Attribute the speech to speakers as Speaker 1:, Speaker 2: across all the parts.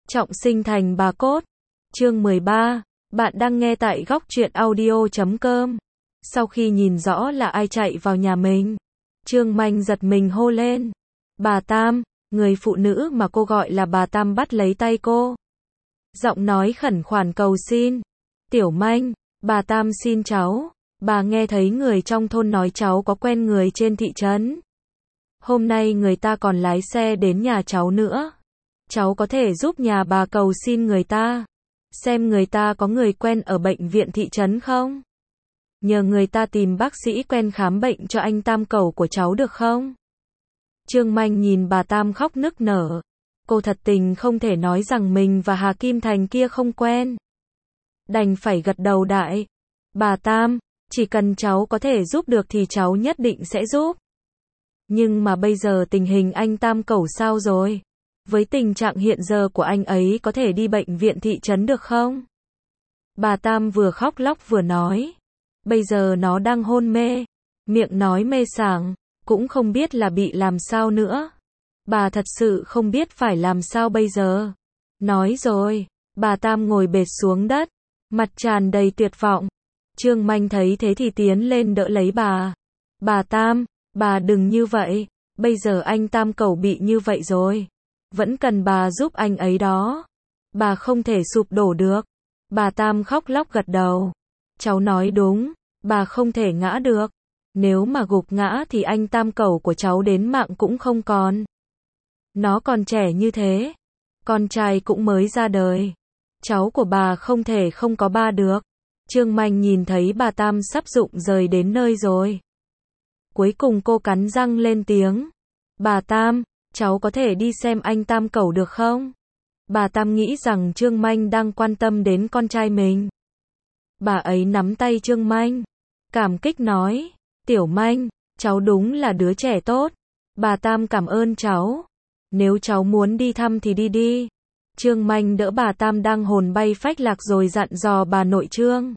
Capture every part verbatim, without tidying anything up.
Speaker 1: Trọng sinh thành bà cốt. Chương mười ba. Bạn đang nghe tại góc truyện audio chấm com. Sau khi nhìn rõ là ai chạy vào nhà mình, Trương Manh giật mình hô lên. Bà Tam, người phụ nữ mà cô gọi là bà Tam bắt lấy tay cô. Giọng nói khẩn khoản cầu xin. Tiểu Manh, bà Tam xin cháu. Bà nghe thấy người trong thôn nói cháu có quen người trên thị trấn. Hôm nay người ta còn lái xe đến nhà cháu nữa. Cháu có thể giúp nhà bà cầu xin người ta. Xem người ta có người quen ở bệnh viện thị trấn không? Nhờ người ta tìm bác sĩ quen khám bệnh cho anh Tam cẩu của cháu được không? Trương Manh nhìn bà Tam khóc nức nở. Cô thật tình không thể nói rằng mình và Hà Kim Thành kia không quen. Đành phải gật đầu đại. Bà Tam, chỉ cần cháu có thể giúp được thì cháu nhất định sẽ giúp. Nhưng mà bây giờ tình hình anh Tam cẩu sao rồi? Với tình trạng hiện giờ của anh ấy có thể đi bệnh viện thị trấn được không? Bà Tam vừa khóc lóc vừa nói. Bây giờ nó đang hôn mê. Miệng nói mê sảng. Cũng không biết là bị làm sao nữa. Bà thật sự không biết phải làm sao bây giờ. Nói rồi. Bà Tam ngồi bệt xuống đất. Mặt tràn đầy tuyệt vọng. Trương Manh thấy thế thì tiến lên đỡ lấy bà. Bà Tam, bà đừng như vậy. Bây giờ anh Tam cẩu bị như vậy rồi. Vẫn cần bà giúp anh ấy đó. Bà không thể sụp đổ được. Bà Tam khóc lóc gật đầu. Cháu nói đúng. Bà không thể ngã được. Nếu mà gục ngã thì anh Tam cẩu của cháu đến mạng cũng không còn. Nó còn trẻ như thế. Con trai cũng mới ra đời. Cháu của bà không thể không có ba được. Trương Manh nhìn thấy bà Tam sắp rụng rời đến nơi rồi. Cuối cùng cô cắn răng lên tiếng. Bà Tam, cháu có thể đi xem anh Tam cẩu được không? Bà Tam nghĩ rằng Trương Manh đang quan tâm đến con trai mình. Bà ấy nắm tay Trương Manh. Cảm kích nói. Tiểu Manh, cháu đúng là đứa trẻ tốt. Bà Tam cảm ơn cháu. Nếu cháu muốn đi thăm thì đi đi. Trương Manh đỡ bà Tam đang hồn bay phách lạc rồi dặn dò bà nội Trương.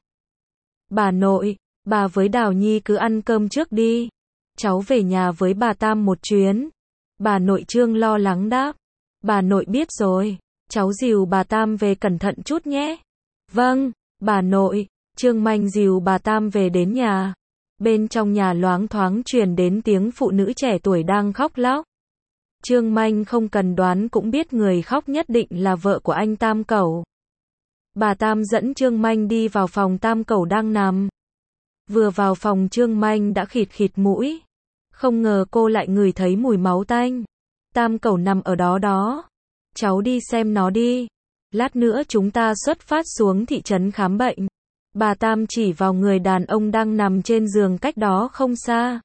Speaker 1: Bà nội, bà với Đào Nhi cứ ăn cơm trước đi. Cháu về nhà với bà Tam một chuyến. Bà nội Trương lo lắng đáp. Bà nội biết rồi. Cháu dìu bà Tam về cẩn thận chút nhé. Vâng, bà nội. Trương Manh dìu bà Tam về đến nhà. Bên trong nhà loáng thoáng truyền đến tiếng phụ nữ trẻ tuổi đang khóc lóc. Trương Manh không cần đoán cũng biết người khóc nhất định là vợ của anh Tam cẩu. Bà Tam dẫn Trương Manh đi vào phòng Tam cẩu đang nằm. Vừa vào phòng Trương Manh đã khịt khịt mũi. Không ngờ cô lại ngửi thấy mùi máu tanh. Tam cẩu nằm ở đó đó. Cháu đi xem nó đi. Lát nữa chúng ta xuất phát xuống thị trấn khám bệnh. Bà Tam chỉ vào người đàn ông đang nằm trên giường cách đó không xa.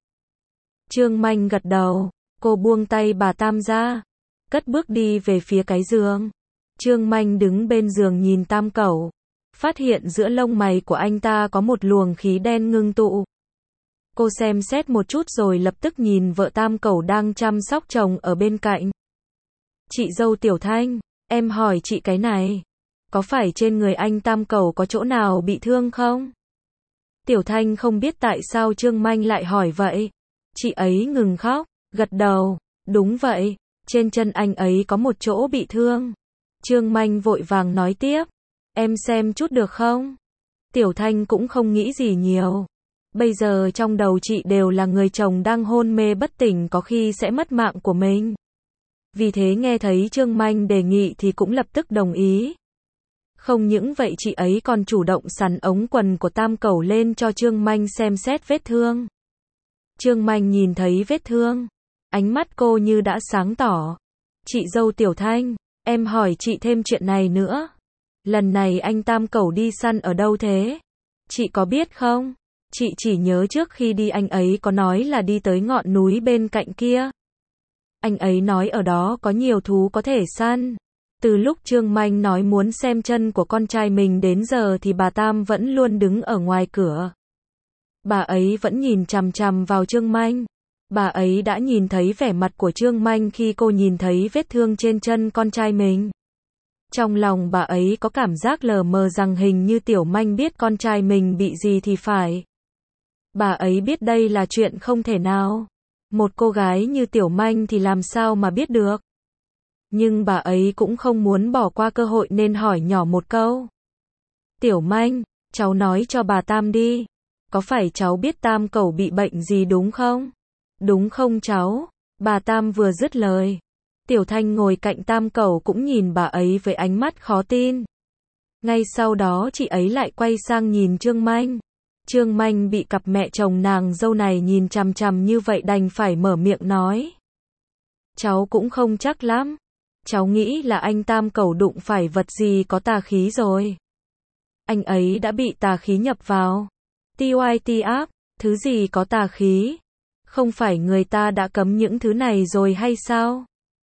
Speaker 1: Trương Manh gật đầu. Cô buông tay bà Tam ra. Cất bước đi về phía cái giường. Trương Manh đứng bên giường nhìn Tam cẩu. Phát hiện giữa lông mày của anh ta có một luồng khí đen ngưng tụ. Cô xem xét một chút rồi lập tức nhìn vợ Tam cẩu đang chăm sóc chồng ở bên cạnh. Chị dâu Tiểu Thanh, em hỏi chị cái này. Có phải trên người anh Tam cẩu có chỗ nào bị thương không? Tiểu Thanh không biết tại sao Trương Manh lại hỏi vậy. Chị ấy ngừng khóc, gật đầu. Đúng vậy, trên chân anh ấy có một chỗ bị thương. Trương Manh vội vàng nói tiếp. Em xem chút được không? Tiểu Thanh cũng không nghĩ gì nhiều. Bây giờ trong đầu chị đều là người chồng đang hôn mê bất tỉnh có khi sẽ mất mạng của mình. Vì thế nghe thấy Trương Manh đề nghị thì cũng lập tức đồng ý. Không những vậy chị ấy còn chủ động sắn ống quần của Tam cẩu lên cho Trương Manh xem xét vết thương. Trương Manh nhìn thấy vết thương. Ánh mắt cô như đã sáng tỏ. Chị dâu Tiểu Thanh, em hỏi chị thêm chuyện này nữa. Lần này anh Tam cẩu đi săn ở đâu thế? Chị có biết không? Chị chỉ nhớ trước khi đi anh ấy có nói là đi tới ngọn núi bên cạnh kia. Anh ấy nói ở đó có nhiều thú có thể săn. Từ lúc Trương Manh nói muốn xem chân của con trai mình đến giờ thì bà Tam vẫn luôn đứng ở ngoài cửa. Bà ấy vẫn nhìn chằm chằm vào Trương Manh. Bà ấy đã nhìn thấy vẻ mặt của Trương Manh khi cô nhìn thấy vết thương trên chân con trai mình. Trong lòng bà ấy có cảm giác lờ mờ rằng hình như Tiểu Manh biết con trai mình bị gì thì phải. Bà ấy biết đây là chuyện không thể nào. Một cô gái như Tiểu Manh thì làm sao mà biết được. Nhưng bà ấy cũng không muốn bỏ qua cơ hội nên hỏi nhỏ một câu. Tiểu Manh, cháu nói cho bà Tam đi. Có phải cháu biết Tam Cẩu bị bệnh gì đúng không? Đúng không cháu? Bà Tam vừa dứt lời. Tiểu Thanh ngồi cạnh Tam Cẩu cũng nhìn bà ấy với ánh mắt khó tin. Ngay sau đó chị ấy lại quay sang nhìn Trương Manh. Trương Manh bị cặp mẹ chồng nàng dâu này nhìn chằm chằm như vậy đành phải mở miệng nói. Cháu cũng không chắc lắm. Cháu nghĩ là anh Tam Cẩu đụng phải vật gì có tà khí rồi. Anh ấy đã bị tà khí nhập vào. tê i tê áp, thứ gì có tà khí? Không phải người ta đã cấm những thứ này rồi hay sao?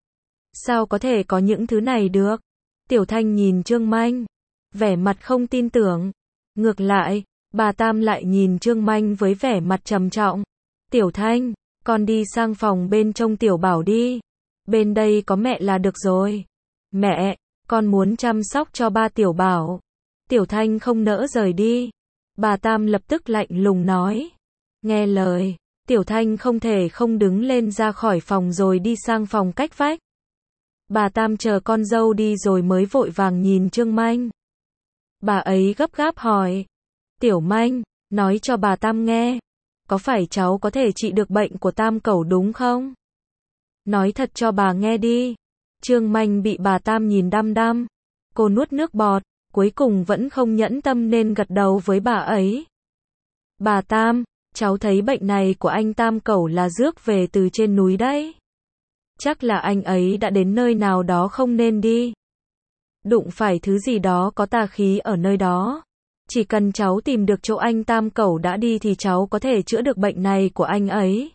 Speaker 1: Sao có thể có những thứ này được? Tiểu Thanh nhìn Trương Manh, vẻ mặt không tin tưởng. Ngược lại, bà Tam lại nhìn Trương Manh với vẻ mặt trầm trọng. Tiểu Thanh, con đi sang phòng bên trông Tiểu Bảo đi. Bên đây có mẹ là được rồi. Mẹ, con muốn chăm sóc cho ba Tiểu Bảo. Tiểu Thanh không nỡ rời đi. Bà Tam lập tức lạnh lùng nói. Nghe lời, Tiểu Thanh không thể không đứng lên ra khỏi phòng rồi đi sang phòng cách vách. Bà Tam chờ con dâu đi rồi mới vội vàng nhìn Trương Manh. Bà ấy gấp gáp hỏi. Tiểu Manh, nói cho bà Tam nghe. Có phải cháu có thể trị được bệnh của Tam Cẩu đúng không? Nói thật cho bà nghe đi. Trương Manh bị bà Tam nhìn đăm đăm. Cô nuốt nước bọt, cuối cùng vẫn không nhẫn tâm nên gật đầu với bà ấy. Bà Tam, cháu thấy bệnh này của anh Tam Cẩu là rước về từ trên núi đấy. Chắc là anh ấy đã đến nơi nào đó không nên đi. Đụng phải thứ gì đó có tà khí ở nơi đó. Chỉ cần cháu tìm được chỗ anh Tam Cẩu đã đi thì cháu có thể chữa được bệnh này của anh ấy.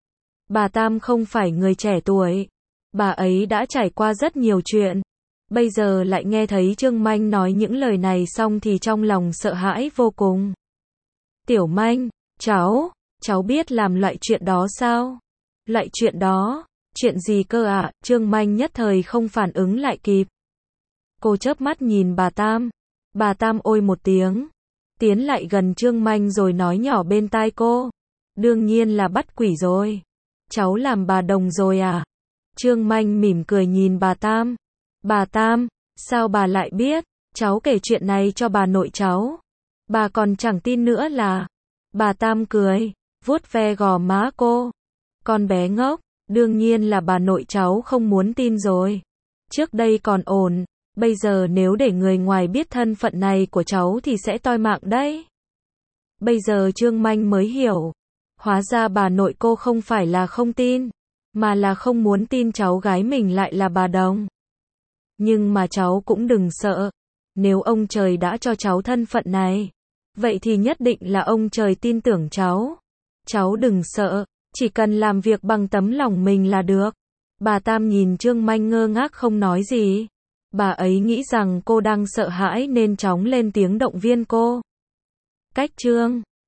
Speaker 1: Bà Tam không phải người trẻ tuổi. Bà ấy đã trải qua rất nhiều chuyện. Bây giờ lại nghe thấy Trương Manh nói những lời này xong thì trong lòng sợ hãi vô cùng. Tiểu Manh, cháu, cháu biết làm loại chuyện đó sao? Loại chuyện đó, chuyện gì cơ ạ? À? Trương Manh nhất thời không phản ứng lại kịp. Cô chớp mắt nhìn bà Tam. Bà Tam ôi một tiếng, tiến lại gần Trương Manh rồi nói nhỏ bên tai cô. Đương nhiên là bắt quỷ rồi. Cháu làm bà đồng rồi à? Trương Manh mỉm cười nhìn bà Tam. Bà Tam, sao bà lại biết? Cháu kể chuyện này cho bà nội cháu. Bà còn chẳng tin nữa là. Bà Tam cười, vuốt ve gò má cô. Con bé ngốc, đương nhiên là bà nội cháu không muốn tin rồi. Trước đây còn ổn, bây giờ nếu để người ngoài biết thân phận này của cháu thì sẽ toi mạng đấy. Bây giờ Trương Manh mới hiểu. Hóa ra bà nội cô không phải là không tin, mà là không muốn tin cháu gái mình lại là bà đồng. Nhưng mà cháu cũng đừng sợ. Nếu ông trời đã cho cháu thân phận này, vậy thì nhất định là ông trời tin tưởng cháu. Cháu đừng sợ, chỉ cần làm việc bằng tấm lòng mình là được. Bà Tam nhìn Trương Manh ngơ ngác không nói gì. Bà ấy nghĩ rằng cô đang sợ hãi nên chóng lên tiếng động viên cô. Cách Trương